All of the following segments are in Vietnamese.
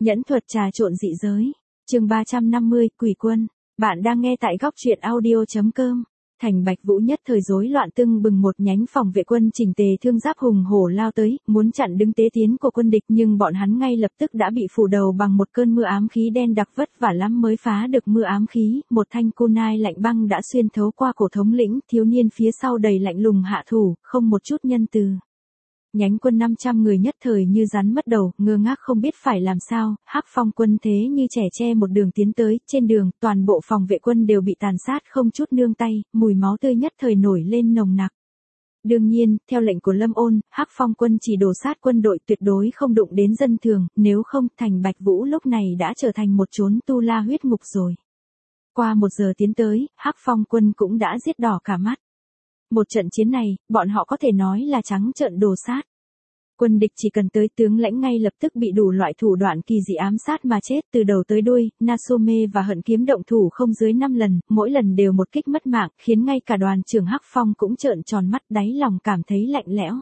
Nhẫn thuật trà trộn dị giới. Chương 350, Quỷ quân. Bạn đang nghe tại góc truyện audio.com. Thành Bạch Vũ nhất thời rối loạn, tưng bừng một nhánh phòng vệ quân chỉnh tề thương giáp hùng hổ lao tới, muốn chặn đứng tế tiến của quân địch, nhưng bọn hắn ngay lập tức đã bị phủ đầu bằng một cơn mưa ám khí đen đặc, vất vả lắm mới phá được mưa ám khí, một thanh kunai lạnh băng đã xuyên thấu qua cổ thống lĩnh, thiếu niên phía sau đầy lạnh lùng hạ thủ, không một chút nhân từ. Nhánh quân 500 người nhất thời như rắn mất đầu, ngơ ngác không biết phải làm sao. Hắc Phong quân thế như trẻ tre một đường tiến tới, trên đường, toàn bộ phòng vệ quân đều bị tàn sát không chút nương tay, mùi máu tươi nhất thời nổi lên nồng nặc. Đương nhiên, theo lệnh của Lâm Ôn, Hắc Phong quân chỉ đổ sát quân đội, tuyệt đối không đụng đến dân thường, nếu không, thành Bạch Vũ lúc này đã trở thành một chốn tu la huyết ngục rồi. Qua 1 giờ tiến tới, Hắc Phong quân cũng đã giết đỏ cả mắt. Một trận chiến này, bọn họ có thể nói là trắng trợn đồ sát. Quân địch chỉ cần tới tướng lãnh ngay lập tức bị đủ loại thủ đoạn kỳ dị ám sát mà chết, từ đầu tới đuôi. Nasome và Hận Kiếm động thủ không dưới 5 lần, mỗi lần đều một kích mất mạng, khiến ngay cả đoàn trưởng Hắc Phong cũng trợn tròn mắt, đáy lòng cảm thấy lạnh lẽo.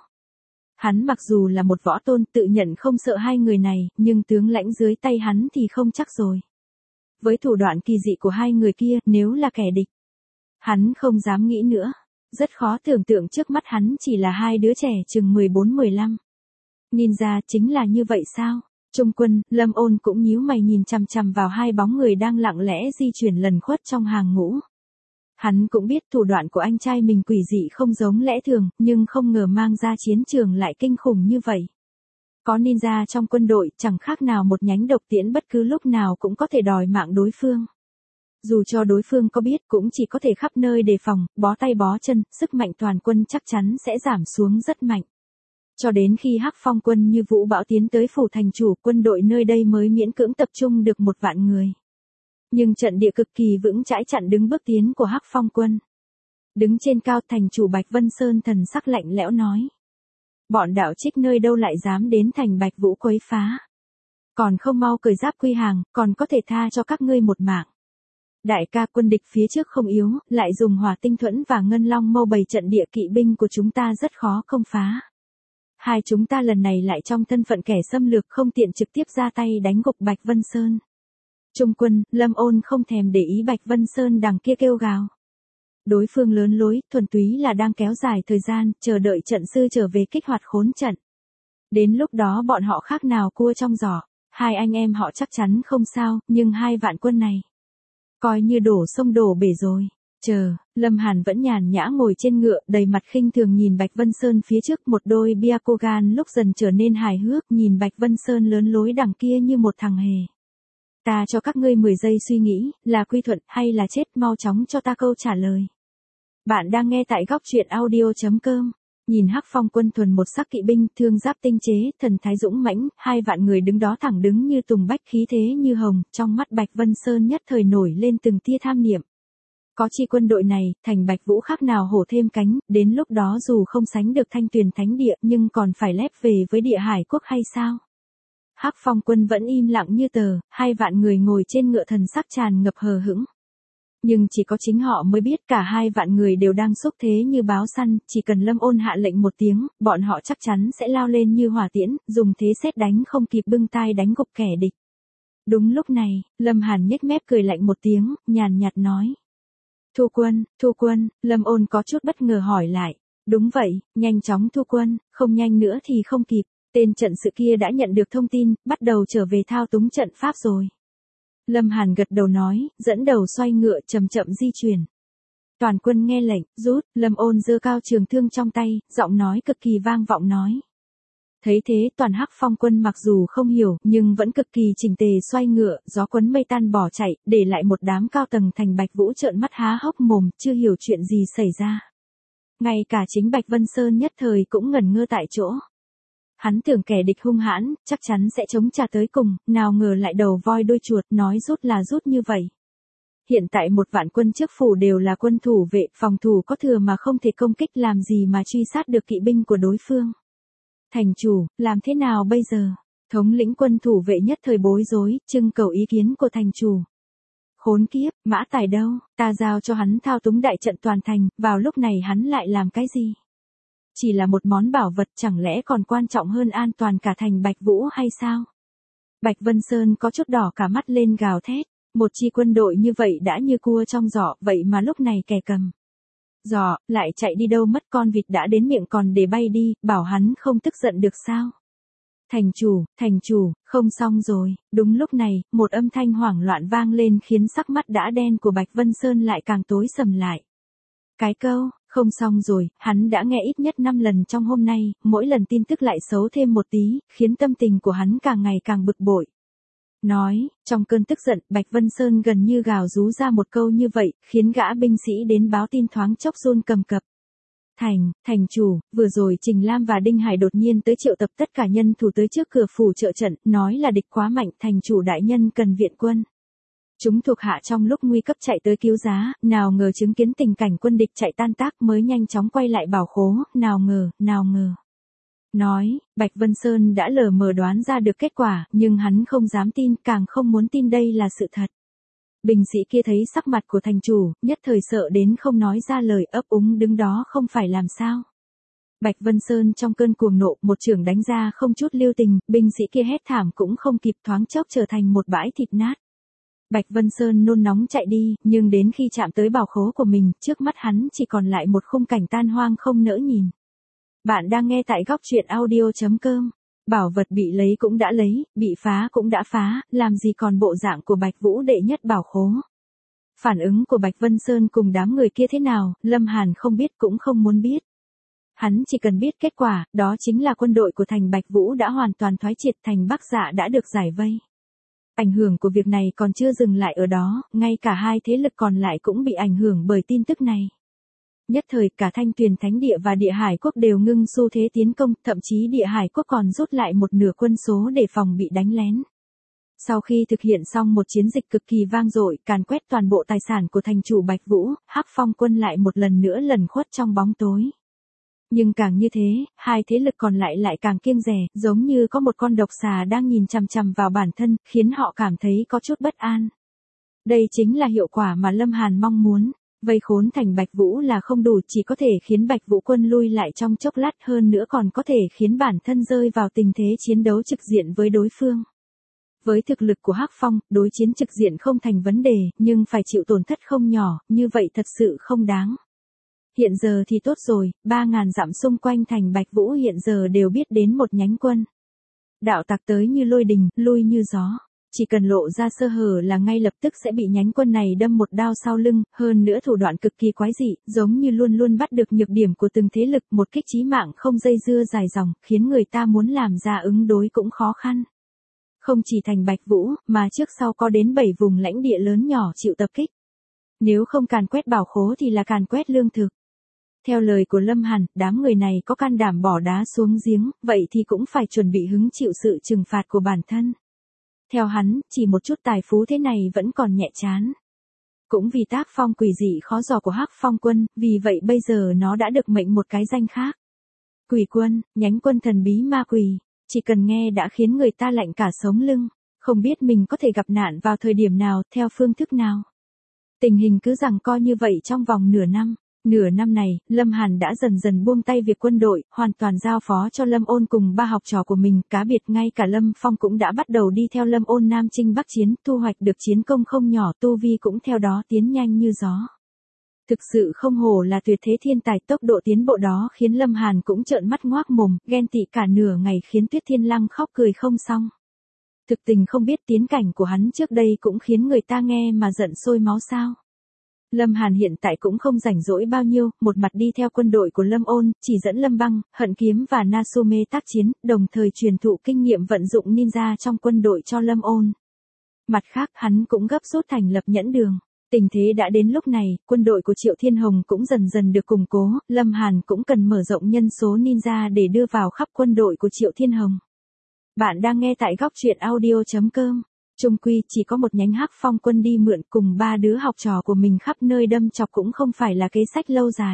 Hắn mặc dù là một võ tôn, tự nhận không sợ hai người này, nhưng tướng lãnh dưới tay hắn thì không chắc rồi. Với thủ đoạn kỳ dị của hai người kia, nếu là kẻ địch, hắn không dám nghĩ nữa. Rất khó tưởng tượng trước mắt hắn chỉ là hai đứa trẻ chừng 14-15. Ninja chính là như vậy sao? Trung quân, Lâm Ôn cũng nhíu mày nhìn chằm chằm vào hai bóng người đang lặng lẽ di chuyển lần khuất trong hàng ngũ. Hắn cũng biết thủ đoạn của anh trai mình quỷ dị không giống lẽ thường, nhưng không ngờ mang ra chiến trường lại kinh khủng như vậy. Có ninja trong quân đội, chẳng khác nào một nhánh độc tiễn, bất cứ lúc nào cũng có thể đòi mạng đối phương. Dù cho đối phương có biết, cũng chỉ có thể khắp nơi đề phòng, bó tay bó chân, sức mạnh toàn quân chắc chắn sẽ giảm xuống rất mạnh. Cho đến khi Hắc Phong quân như vũ bão tiến tới phủ thành chủ, quân đội nơi đây mới miễn cưỡng tập trung được 1 vạn người. Nhưng trận địa cực kỳ vững chãi chặn đứng bước tiến của Hắc Phong quân. Đứng trên cao, thành chủ Bạch Vân Sơn thần sắc lạnh lẽo nói. Bọn đạo trích nơi đâu lại dám đến thành Bạch Vũ quấy phá. Còn không mau cởi giáp quy hàng, còn có thể tha cho các ngươi một mạng. Đại ca, quân địch phía trước không yếu, lại dùng hỏa tinh thuẫn và ngân long mâu bày trận, địa kỵ binh của chúng ta rất khó công phá. Hai chúng ta lần này lại trong thân phận kẻ xâm lược, không tiện trực tiếp ra tay đánh gục Bạch Vân Sơn. Trung quân, Lâm Ôn không thèm để ý Bạch Vân Sơn đằng kia kêu gào. Đối phương lớn lối, thuần túy là đang kéo dài thời gian, chờ đợi trận sư trở về kích hoạt khốn trận. Đến lúc đó bọn họ khác nào cua trong giỏ, hai anh em họ chắc chắn không sao, nhưng 2 vạn quân này coi như đổ sông đổ bể rồi. Chờ, Lâm Hàn vẫn nhàn nhã ngồi trên ngựa, đầy mặt khinh thường nhìn Bạch Vân Sơn phía trước, một đôi Byakugan lúc dần trở nên hài hước, nhìn Bạch Vân Sơn lớn lối đằng kia như một thằng hề. Ta cho các ngươi 10 giây suy nghĩ, là quy thuận hay là chết, mau chóng cho ta câu trả lời. Bạn đang nghe tại góc truyện audio.com. Nhìn Hắc Phong quân thuần một sắc kỵ binh, thương giáp tinh chế, thần thái dũng mãnh, 2 vạn người đứng đó thẳng đứng như tùng bách, khí thế như hồng, trong mắt Bạch Vân Sơn nhất thời nổi lên từng tia tham niệm. Có chi quân đội này, thành Bạch Vũ khác nào hổ thêm cánh, đến lúc đó dù không sánh được Thanh Tuyền Thánh Địa, nhưng còn phải lép về với Địa Hải Quốc hay sao? Hắc Phong quân vẫn im lặng như tờ, 2 vạn người ngồi trên ngựa, thần sắc tràn ngập hờ hững. Nhưng chỉ có chính họ mới biết, cả 2 vạn người đều đang xúc thế như báo săn, chỉ cần Lâm Ôn hạ lệnh một tiếng, bọn họ chắc chắn sẽ lao lên như hỏa tiễn, dùng thế sét đánh không kịp bưng tai đánh gục kẻ địch. Đúng lúc này, Lâm Hàn nhếch mép cười lạnh một tiếng, nhàn nhạt nói. Thu quân, Lâm Ôn có chút bất ngờ hỏi lại. Đúng vậy, nhanh chóng thu quân, không nhanh nữa thì không kịp. Tên trận sự kia đã nhận được thông tin, bắt đầu trở về thao túng trận pháp rồi. Lâm Hàn gật đầu nói, dẫn đầu xoay ngựa chậm chậm di chuyển. Toàn quân nghe lệnh, rút. Lâm Ôn giơ cao trường thương trong tay, giọng nói cực kỳ vang vọng nói. Thấy thế, toàn Hắc Phong quân mặc dù không hiểu, nhưng vẫn cực kỳ chỉnh tề xoay ngựa, gió cuốn mây tan bỏ chạy, để lại một đám cao tầng thành Bạch Vũ trợn mắt há hốc mồm, chưa hiểu chuyện gì xảy ra. Ngay cả chính Bạch Vân Sơn nhất thời cũng ngẩn ngơ tại chỗ. Hắn tưởng kẻ địch hung hãn, chắc chắn sẽ chống trả tới cùng, nào ngờ lại đầu voi đuôi chuột, nói rút là rút như vậy. Hiện tại 1 vạn quân trước phủ đều là quân thủ vệ, phòng thủ có thừa mà không thể công kích, làm gì mà truy sát được kỵ binh của đối phương. Thành chủ, làm thế nào bây giờ? Thống lĩnh quân thủ vệ nhất thời bối rối, trưng cầu ý kiến của thành chủ. Khốn kiếp, Mã Tài đâu, ta giao cho hắn thao túng đại trận toàn thành, vào lúc này hắn lại làm cái gì? Chỉ là một món bảo vật, chẳng lẽ còn quan trọng hơn an toàn cả thành Bạch Vũ hay sao? Bạch Vân Sơn có chút đỏ cả mắt lên gào thét, một chi quân đội như vậy đã như cua trong giỏ, vậy mà lúc này kẻ cầm giỏ lại chạy đi đâu mất, con vịt đã đến miệng còn để bay đi, bảo hắn không tức giận được sao? Thành chủ, không xong rồi. Đúng lúc này, một âm thanh hoảng loạn vang lên khiến sắc mắt đã đen của Bạch Vân Sơn lại càng tối sầm lại. Cái câu, không xong rồi, hắn đã nghe ít nhất 5 lần trong hôm nay, mỗi lần tin tức lại xấu thêm một tí, khiến tâm tình của hắn càng ngày càng bực bội. Trong cơn tức giận, Bạch Vân Sơn gần như gào rú ra một câu như vậy, khiến gã binh sĩ đến báo tin thoáng chốc run cầm cập. Thành chủ, vừa rồi Trình Lam và Đinh Hải đột nhiên tới triệu tập tất cả nhân thủ tới trước cửa phủ trợ trận, nói là địch quá mạnh, thành chủ đại nhân cần viện quân. Chúng thuộc hạ trong lúc nguy cấp chạy tới cứu giá, nào ngờ chứng kiến tình cảnh quân địch chạy tan tác mới nhanh chóng quay lại bảo khố, nào ngờ. Bạch Vân Sơn đã lờ mờ đoán ra được kết quả, nhưng hắn không dám tin, càng không muốn tin đây là sự thật. Binh sĩ kia thấy sắc mặt của thành chủ, nhất thời sợ đến không nói ra lời, ấp úng đứng đó không phải làm sao. Bạch Vân Sơn trong cơn cuồng nộ, một chưởng đánh ra không chút lưu tình, binh sĩ kia hét thảm cũng không kịp, thoáng chốc trở thành một bãi thịt nát. Bạch Vân Sơn nôn nóng chạy đi, nhưng đến khi chạm tới bảo khố của mình, trước mắt hắn chỉ còn lại một khung cảnh tan hoang không nỡ nhìn. Bạn đang nghe tại góc truyện audio.com. Bảo vật bị lấy cũng đã lấy, bị phá cũng đã phá, làm gì còn bộ dạng của Bạch Vũ đệ nhất bảo khố. Phản ứng của Bạch Vân Sơn cùng đám người kia thế nào, Lâm Hàn không biết cũng không muốn biết. Hắn chỉ cần biết kết quả, đó chính là quân đội của thành Bạch Vũ đã hoàn toàn thoái triệt, thành Bắc Dạ đã được giải vây. Ảnh hưởng của việc này còn chưa dừng lại ở đó, ngay cả hai thế lực còn lại cũng bị ảnh hưởng bởi tin tức này. Nhất thời cả Thanh Tuyền Thánh Địa và Địa Hải Quốc đều ngưng xu thế tiến công, thậm chí Địa Hải Quốc còn rút lại một nửa quân số để phòng bị đánh lén. Sau khi thực hiện xong một chiến dịch cực kỳ vang dội, càn quét toàn bộ tài sản của thành chủ Bạch Vũ, Hắc Phong quân lại một lần nữa lẩn khuất trong bóng tối. Nhưng càng như thế, hai thế lực còn lại càng kiêng dè, giống như có một con độc xà đang nhìn chằm chằm vào bản thân, khiến họ cảm thấy có chút bất an. Đây chính là hiệu quả mà Lâm Hàn mong muốn. Vây khốn thành Bạch Vũ là không đủ, chỉ có thể khiến Bạch Vũ quân lui lại trong chốc lát, hơn nữa còn có thể khiến bản thân rơi vào tình thế chiến đấu trực diện với đối phương. Với thực lực của Hắc Phong, đối chiến trực diện không thành vấn đề, nhưng phải chịu tổn thất không nhỏ, như vậy thật sự không đáng. Hiện giờ thì tốt rồi, 3.000 dặm xung quanh thành Bạch Vũ hiện giờ đều biết đến một nhánh quân. Đạo tặc tới như lôi đình, lui như gió. Chỉ cần lộ ra sơ hở là ngay lập tức sẽ bị nhánh quân này đâm một đao sau lưng, hơn nữa thủ đoạn cực kỳ quái dị, giống như luôn luôn bắt được nhược điểm của từng thế lực, một kích chí mạng không dây dưa dài dòng, khiến người ta muốn làm ra ứng đối cũng khó khăn. Không chỉ thành Bạch Vũ, mà trước sau có đến 7 vùng lãnh địa lớn nhỏ chịu tập kích. Nếu không càn quét bảo khố thì là càn quét lương thực. Theo lời của Lâm Hàn, đám người này có can đảm bỏ đá xuống giếng, vậy thì cũng phải chuẩn bị hứng chịu sự trừng phạt của bản thân. Theo hắn, chỉ một chút tài phú thế này vẫn còn nhẹ chán. Cũng vì tác phong quỷ dị khó dò của Hắc Phong quân, vì vậy bây giờ nó đã được mệnh một cái danh khác. Quỷ quân, nhánh quân thần bí ma quỷ, chỉ cần nghe đã khiến người ta lạnh cả sống lưng, không biết mình có thể gặp nạn vào thời điểm nào, theo phương thức nào. Tình hình cứ giằng co như vậy trong vòng nửa năm. Nửa năm này, Lâm Hàn đã dần dần buông tay việc quân đội, hoàn toàn giao phó cho Lâm Ôn cùng 3 học trò của mình, cá biệt ngay cả Lâm Phong cũng đã bắt đầu đi theo Lâm Ôn Nam Chinh Bắc chiến, thu hoạch được chiến công không nhỏ, tu vi cũng theo đó tiến nhanh như gió. Thực sự không hổ là tuyệt thế thiên tài, tốc độ tiến bộ đó khiến Lâm Hàn cũng trợn mắt ngoác mồm, ghen tị cả nửa ngày khiến Tuyết Thiên Lăng khóc cười không xong. Thực tình không biết tiến cảnh của hắn trước đây cũng khiến người ta nghe mà giận sôi máu sao. Lâm Hàn hiện tại cũng không rảnh rỗi bao nhiêu, một mặt đi theo quân đội của Lâm Ôn, chỉ dẫn Lâm Băng, Hận Kiếm và Nasume tác chiến, đồng thời truyền thụ kinh nghiệm vận dụng ninja trong quân đội cho Lâm Ôn. Mặt khác, hắn cũng gấp rút thành lập nhẫn đường. Tình thế đã đến lúc này, quân đội của Triệu Thiên Hồng cũng dần dần được củng cố, Lâm Hàn cũng cần mở rộng nhân số ninja để đưa vào khắp quân đội của Triệu Thiên Hồng. Bạn đang nghe tại góc truyện audio.com. Chung quy chỉ có một nhánh Hắc Phong quân đi mượn, cùng 3 đứa học trò của mình khắp nơi đâm chọc cũng không phải là kế sách lâu dài.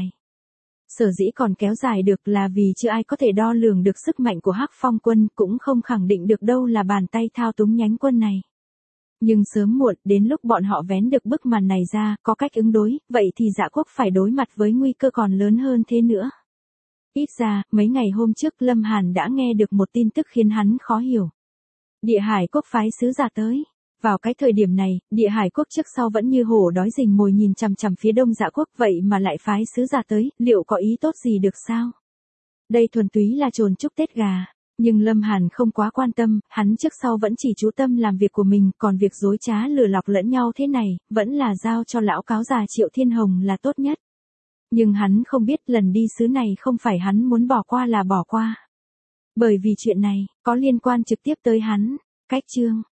Sở dĩ còn kéo dài được là vì chưa ai có thể đo lường được sức mạnh của Hắc Phong quân, cũng không khẳng định được đâu là bàn tay thao túng nhánh quân này. Nhưng sớm muộn, đến lúc bọn họ vén được bức màn này ra, có cách ứng đối, vậy thì Dạ Quốc phải đối mặt với nguy cơ còn lớn hơn thế nữa. Ít ra, mấy ngày hôm trước Lâm Hàn đã nghe được một tin tức khiến hắn khó hiểu. Địa Hải quốc phái sứ giả tới. Vào cái thời điểm này, Địa Hải quốc trước sau vẫn như hổ đói rình mồi nhìn chằm chằm phía Đông Dạ quốc, vậy mà lại phái sứ giả tới, liệu có ý tốt gì được sao? Đây thuần túy là trồn chúc Tết gà. Nhưng Lâm Hàn không quá quan tâm, hắn trước sau vẫn chỉ chú tâm làm việc của mình, còn việc dối trá lừa lọc lẫn nhau thế này, vẫn là giao cho lão cáo già Triệu Thiên Hồng là tốt nhất. Nhưng hắn không biết lần đi xứ này không phải hắn muốn bỏ qua là bỏ qua. Bởi vì chuyện này, có liên quan trực tiếp tới hắn. Cách chương